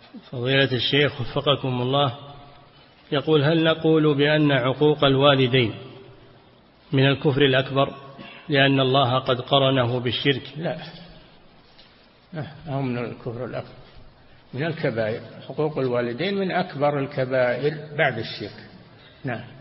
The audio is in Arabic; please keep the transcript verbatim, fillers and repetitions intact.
فضيلة الشيخ وفقكم الله، يقول: هل نقول بأن عقوق الوالدين من الكفر الأكبر لأن الله قد قرنه بالشرك؟ لا، هم من الكفر الأكبر، من الكبائر. حقوق الوالدين من أكبر الكبائر بعد الشرك. نعم.